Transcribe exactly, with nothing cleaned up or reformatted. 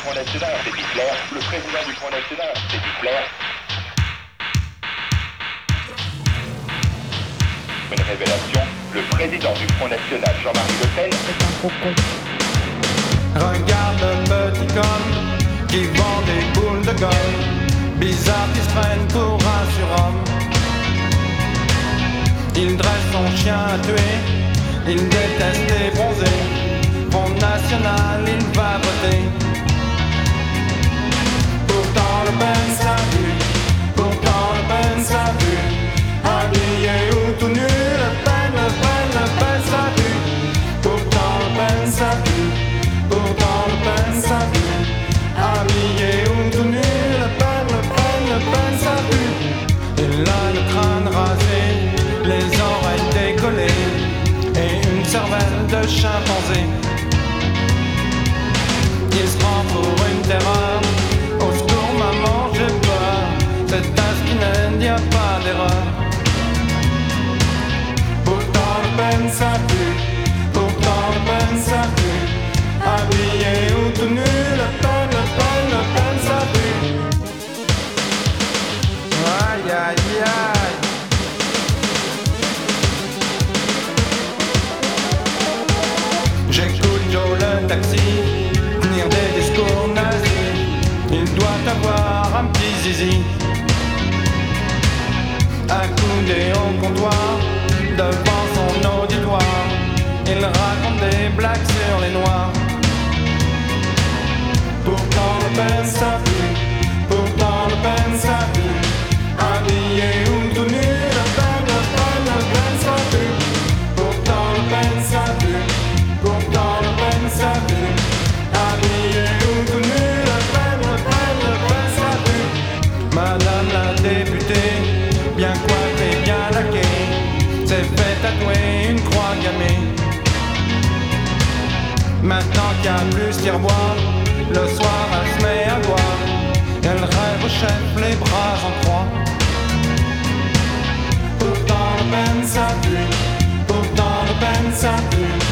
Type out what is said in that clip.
Front National, c'est Hitler. Le président du Front National, c'est Hitler. Une révélation, le président du Front National, Jean-Marie Le Pen, c'est un gros con. Regarde le petit con qui vend des boules de gomme, bizarre qui se prenne pour un surhomme. Il dresse son chien à tuer, il déteste les bronzés. Front National, il va voter. Pourtant Le Pen ça pue, pourtant Le Pen ça pue. Habillé ou tout nu, Le Pen, Le Pen, Le Pen ça pue. Pourtant Le Pen ça pue, pourtant Le Pen ça pue. Habillé ou tout nu, Le Pen, Le Pen, Le Pen ça pue. Il a le crâne rasé, les oreilles décollées et une cervelle de chimpanzé. Il se prend pour une terreur. Au secours maman j'ai peur. C'est un skinhead, y'a pas d'erreur. Pourtant Le Pen ça pue, pourtant Le Pen ça pue. Habillé ou tout nu, Le Pen, Le Pen, Le Pen ça pue. Aïe aïe aïe. J'écoute Joe le taxi tenir des discours nazis. Il doit avoir un petit zizi accoudé au comptoir devant son auditoire. Il raconte des blagues sur les noirs. Pourtant Le Pen ça pue, pourtant Le Pen ça pue. Habillé ou tout nu, Le Pen, Le Pen, Le Pen ça pue. Pourtant Le Pen ça pue, pourtant Le Pen ça pue. Habillé ou tout nu, Le Pen, Le Pen, Le Pen ça pue. Madame la députée, bien coiffée, bien laquée, s'est fait tatouer une croix gammée. Maintenant qu'il n'y a plus ce tiroir, le soir elle se met à boire. Elle rêve au chef, les bras en croix. Pourtant Le Pen ça pue, pourtant Le Pen ça pue.